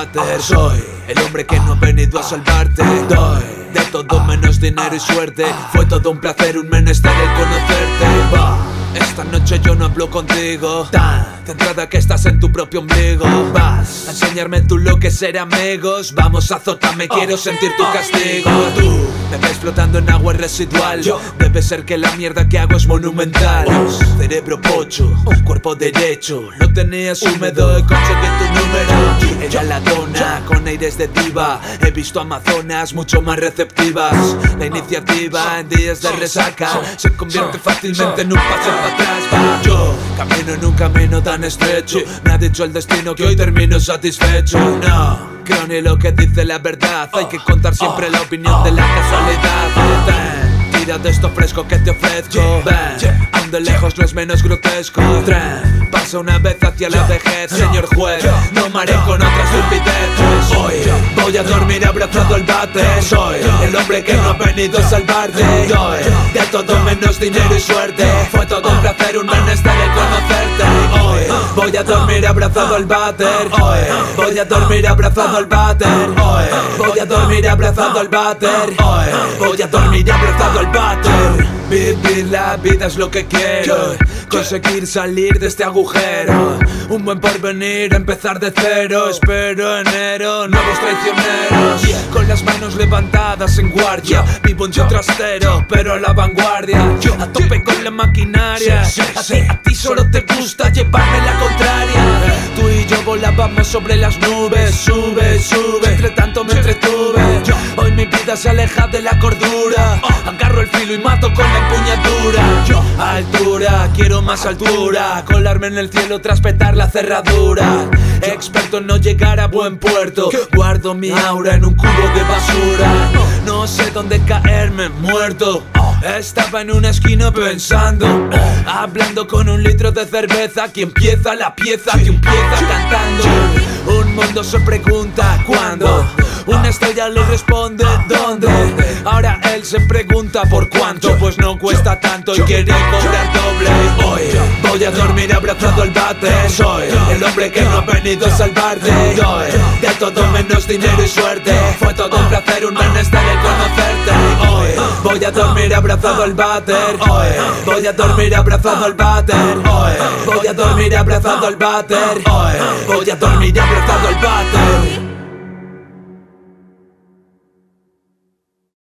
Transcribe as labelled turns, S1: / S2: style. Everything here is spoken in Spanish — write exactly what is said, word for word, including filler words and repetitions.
S1: váter. Soy el hombre que no ha venido a salvarte. Doy de todo menos dinero y suerte. Fue todo un placer, un menester el conocerte. Va. Esta noche yo no hablo contigo, tan centrada que estás en tu propio ombligo. Vas a enseñarme tú lo que es ser amigos. Vamos, azótame, quiero sentir tu castigo. Tú me ves flotando en agua residual. Debe ser que la mierda que hago es monumental. Cerebro pocho, cuerpo derecho. Lo tenías húmedo y conseguí tu número. Ella la dona, con aires de diva. He visto amazonas mucho más receptivas. La iniciativa en días de resaca se convierte fácilmente en un paseo para atrás. Va. Yo camino en un camino tan estrecho. Me ha dicho el destino que hoy termino satisfecho. No, creo ni lo que dice la verdad. Hay que contar siempre la opinión de la casualidad. Ten, tira de esto fresco que te ofrezco. Ven, aún de lejos no es menos grotesco. Tren, pasa una vez hacia la vejez. Señor juez, no me haré con otras estupideces. Hoy voy a dormir abrazado al bate. Soy el hombre que no ha venido a salvarte. Doy de todo menos dinero y suerte. Fue todo un placer, un menester el conocerte. Hoy voy a dormir abrazado al váter. Hoy voy a dormir abrazado al váter. Hoy voy a dormir abrazado al váter. Hoy voy a dormir abrazado al váter. Vivir la vida es lo que quiero. Conseguir salir de este agujero. Un buen porvenir, empezar de cero. Espero enero, nuevos traicioneros. Con las manos levantadas en guardia. Vivo en tu trastero, pero a la vanguardia. A tope con la maquinaria. A ti, a ti solo te gusta llevarme la contraria. Tú y yo volábamos sobre las nubes. Sube, sube, entre tanto me entretuve. Hoy mi vida se aleja de la cordura. Agarro el filo y mato con la empuñadura. Altura, quiero más altura. Colarme en el cielo tras petar la cerradura. Experto en no llegar a buen puerto. Guardo mi aura en un cubo de basura. No sé dónde caerme muerto. Estaba en una esquina pensando, hablando con un litro de cerveza. Que empieza la pieza que empieza cantando. Un mundo se pregunta ¿cuándo? Una estrella le responde ¿dónde? Ahora él se pregunta ¿por cuánto? Pues no cuesta tanto y quiere cobrar doble. Hoy voy a dormir abrazado al bate. Soy el hombre que no ha venido a salvarte. Doy de todo menos dinero y suerte. Fue todo un placer, un menester el conocerte. Hoy voy a dormir abrazado al váter. Hoy voy a dormir abrazado al váter. Hoy voy a dormir abrazado al váter. Hoy voy a dormir abrazado al váter.